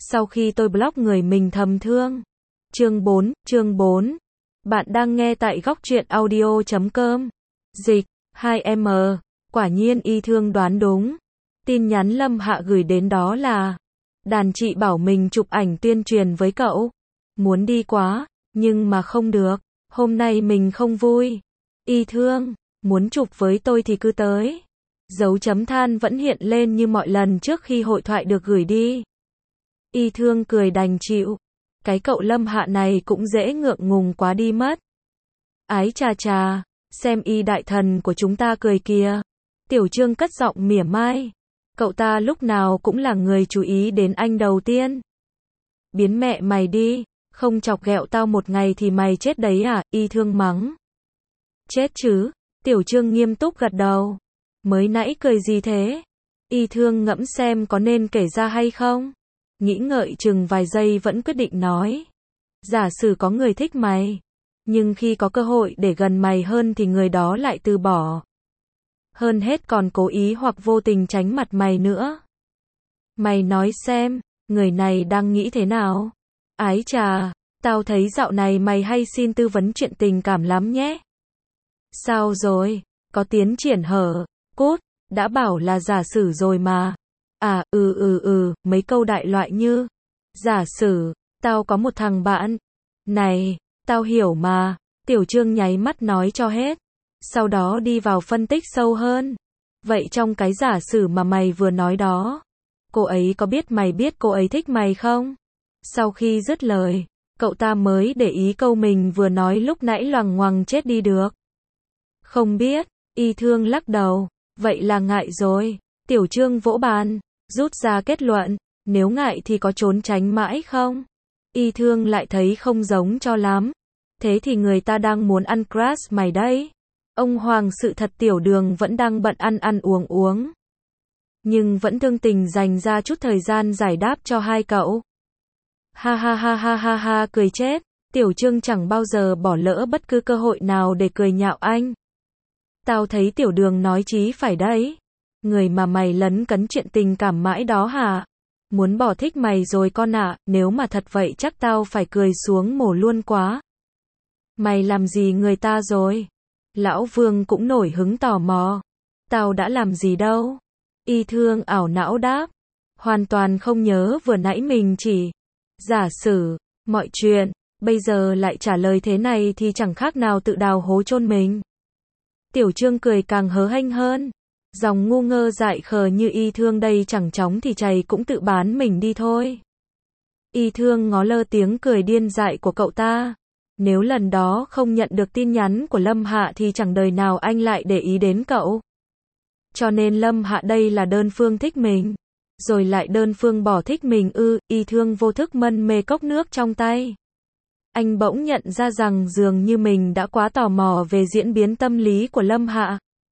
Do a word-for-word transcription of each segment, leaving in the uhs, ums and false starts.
Sau khi tôi block người mình thầm thương. Chương bốn, chương bốn. Bạn đang nghe tại góc truyện audio chấm com. Dịch, hai em, quả nhiên Y Thương đoán đúng. Tin nhắn Lâm Hạ gửi đến đó là: đàn chị bảo mình chụp ảnh tuyên truyền với cậu. Muốn đi quá, nhưng mà không được. Hôm nay mình không vui. Y Thương, muốn chụp với tôi thì cứ tới. Dấu chấm than vẫn hiện lên như mọi lần trước khi hội thoại được gửi đi. Y Thương cười đành chịu. Cái cậu Lâm Hạ này cũng dễ ngượng ngùng quá đi mất. Ái chà chà, xem Y đại thần của chúng ta cười kìa. Tiểu Trương cất giọng mỉa mai. Cậu ta lúc nào cũng là người chú ý đến anh đầu tiên. Biến mẹ mày đi, không chọc ghẹo tao một ngày thì mày chết đấy à? Y Thương mắng. Chết chứ, Tiểu Trương nghiêm túc gật đầu. Mới nãy cười gì thế? Y Thương ngẫm xem có nên kể ra hay không. Nghĩ ngợi chừng vài giây vẫn quyết định nói. Giả sử có người thích mày, nhưng khi có cơ hội để gần mày hơn thì người đó lại từ bỏ. Hơn hết còn cố ý hoặc vô tình tránh mặt mày nữa. Mày nói xem, người này đang nghĩ thế nào? Ái chà, tao thấy dạo này mày hay xin tư vấn chuyện tình cảm lắm nhé. Sao rồi? Có tiến triển hở? Cút, đã bảo là giả sử rồi mà. À, ừ ừ ừ, mấy câu đại loại như: giả sử, tao có một thằng bạn. Này, tao hiểu mà. Tiểu Trương nháy mắt nói cho hết. Sau đó đi vào phân tích sâu hơn. Vậy trong cái giả sử mà mày vừa nói đó, cô ấy có biết mày biết cô ấy thích mày không? Sau khi dứt lời, cậu ta mới để ý câu mình vừa nói lúc nãy loằng ngoằng chết đi được. Không biết. Y Thương lắc đầu. Vậy là ngại rồi. Tiểu Trương vỗ bàn, rút ra kết luận. Nếu ngại thì có trốn tránh mãi không? Y Thương lại thấy không giống cho lắm. Thế thì người ta đang muốn ăn crush mày đấy. Ông Hoàng sự thật Tiểu Đường vẫn đang bận ăn ăn uống uống, nhưng vẫn thương tình dành ra chút thời gian giải đáp cho hai cậu. Ha ha ha ha ha ha, cười chết. Tiểu Trương chẳng bao giờ bỏ lỡ bất cứ cơ hội nào để cười nhạo anh. Tao thấy Tiểu Đường nói chí phải đấy. Người mà mày lấn cấn chuyện tình cảm mãi đó hả? Muốn bỏ thích mày rồi con ạ. À, nếu mà thật vậy chắc tao phải cười xuống mổ luôn quá. Mày làm gì người ta rồi? Lão Vương cũng nổi hứng tò mò. Tao đã làm gì đâu? Y Thương ảo não đáp. Hoàn toàn không nhớ vừa nãy mình chỉ giả sử mọi chuyện. Bây giờ lại trả lời thế này thì chẳng khác nào tự đào hố chôn mình. Tiểu Trương cười càng hớ hênh hơn. Dòng ngu ngơ dại khờ như Y Thương đây chẳng chóng thì chày cũng tự bán mình đi thôi. Y Thương ngó lơ tiếng cười điên dại của cậu ta. Nếu lần đó không nhận được tin nhắn của Lâm Hạ thì chẳng đời nào anh lại để ý đến cậu. Cho nên Lâm Hạ đây là đơn phương thích mình, rồi lại đơn phương bỏ thích mình ư? Y Thương vô thức mân mê cốc nước trong tay. Anh bỗng nhận ra rằng dường như mình đã quá tò mò về diễn biến tâm lý của Lâm Hạ.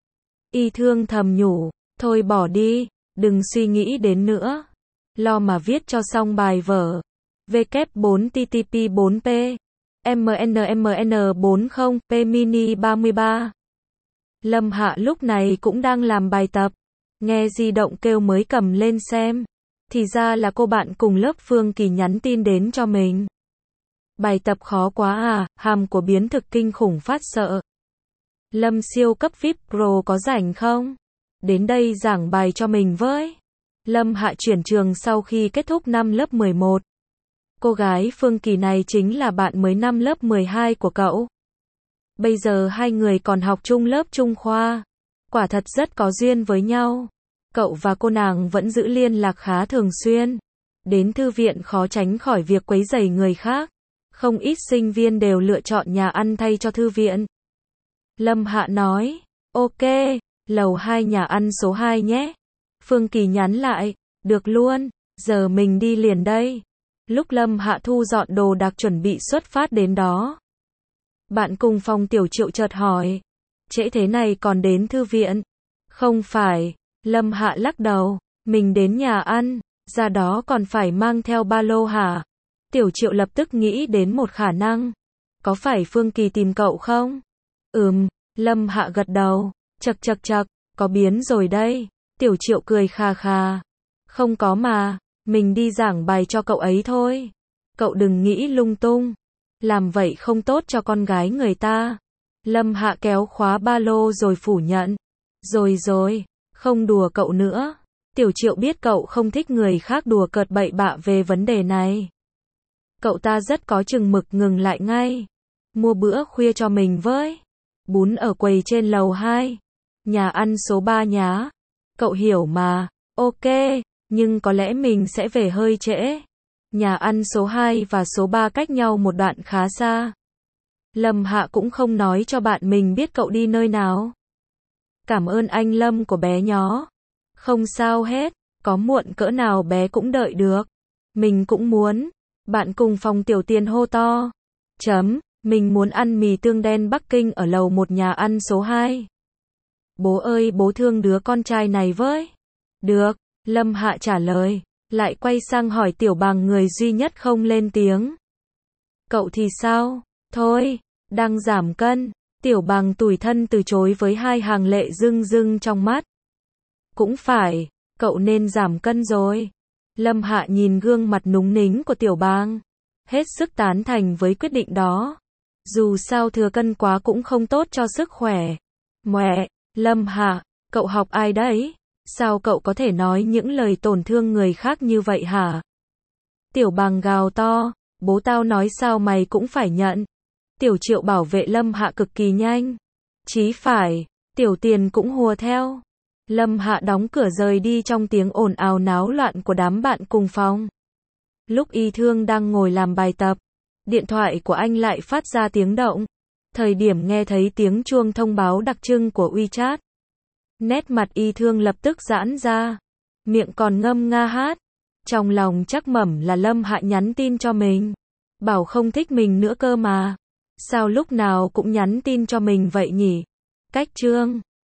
Y Thương thầm nhủ, thôi bỏ đi, đừng suy nghĩ đến nữa. Lo mà viết cho xong bài vở. W bốn T T P bốn P M N M N bốn mươi P Mini ba mươi ba. Lâm Hạ lúc này cũng đang làm bài tập. Nghe di động kêu mới cầm lên xem. Thì ra là cô bạn cùng lớp Phương Kỳ nhắn tin đến cho mình. Bài tập khó quá à, hàm của biến thực kinh khủng phát sợ. Lâm siêu cấp vi ai pi Pro có rảnh không? Đến đây giảng bài cho mình với. Lâm Hạ chuyển trường sau khi kết thúc năm lớp mười một. Cô gái Phương Kỳ này chính là bạn mới năm lớp mười hai của cậu. Bây giờ hai người còn học chung lớp chung khoa. Quả thật rất có duyên với nhau. Cậu và cô nàng vẫn giữ liên lạc khá thường xuyên. Đến thư viện khó tránh khỏi việc quấy rầy người khác. Không ít sinh viên đều lựa chọn nhà ăn thay cho thư viện. Lâm Hạ nói, ok, lầu hai nhà ăn số hai nhé. Phương Kỳ nhắn lại, được luôn, giờ mình đi liền đây. Lúc Lâm Hạ thu dọn đồ đạc chuẩn bị xuất phát đến đó, bạn cùng phòng Tiểu Triệu chợt hỏi, trễ thế này còn đến thư viện? Không phải, Lâm Hạ lắc đầu, mình đến nhà ăn, ra đó còn phải mang theo ba lô hả? Tiểu Triệu lập tức nghĩ đến một khả năng. Có phải Phương Kỳ tìm cậu không? Ừm, Lâm Hạ gật đầu, chậc chậc chậc, có biến rồi đây. Tiểu Triệu cười khà khà. Không có mà, Mình đi giảng bài cho cậu ấy thôi. Cậu đừng nghĩ lung tung. Làm vậy không tốt cho con gái người ta. Lâm Hạ kéo khóa ba lô rồi phủ nhận. Rồi rồi, không đùa cậu nữa. Tiểu Triệu biết cậu không thích người khác đùa cợt bậy bạ về vấn đề này. Cậu ta rất có chừng mực ngừng lại ngay. Mua bữa khuya cho mình với. Bún ở quầy trên lầu hai. Nhà ăn số ba nhá. Cậu hiểu mà. Ok, nhưng có lẽ mình sẽ về hơi trễ. Nhà ăn số hai và số ba cách nhau một đoạn khá xa. Lâm Hạ cũng không nói cho bạn mình biết cậu đi nơi nào. Cảm ơn anh Lâm của bé nhó. Không sao hết, có muộn cỡ nào bé cũng đợi được. Mình cũng muốn. Bạn cùng phòng Tiểu Tiền hô to. Chấm, mình muốn ăn mì tương đen Bắc Kinh ở lầu một nhà ăn số hai. Bố ơi, bố thương đứa con trai này với. Được, Lâm Hạ trả lời, lại quay sang hỏi Tiểu Bằng người duy nhất không lên tiếng. Cậu thì sao? Thôi, đang giảm cân. Tiểu Bằng tủi thân từ chối với hai hàng lệ rưng rưng trong mắt. Cũng phải, cậu nên giảm cân rồi. Lâm Hạ nhìn gương mặt núng nính của Tiểu Bằng, hết sức tán thành với quyết định đó. Dù sao thừa cân quá cũng không tốt cho sức khỏe. Mẹ, Lâm Hạ, cậu học ai đấy? Sao cậu có thể nói những lời tổn thương người khác như vậy hả? Tiểu Bằng gào to, bố tao nói sao mày cũng phải nhận. Tiểu Triệu bảo vệ Lâm Hạ cực kỳ nhanh. Chí phải, Tiểu Tiền cũng hùa theo. Lâm Hạ đóng cửa rời đi trong tiếng ồn ào náo loạn của đám bạn cùng phòng. Lúc Y Thương đang ngồi làm bài tập, điện thoại của anh lại phát ra tiếng động. Thời điểm nghe thấy tiếng chuông thông báo đặc trưng của WeChat, nét mặt Y Thương lập tức giãn ra, miệng còn ngâm nga hát. Trong lòng chắc mẩm là Lâm Hạ nhắn tin cho mình, bảo không thích mình nữa cơ mà. Sao lúc nào cũng nhắn tin cho mình vậy nhỉ? Cách chương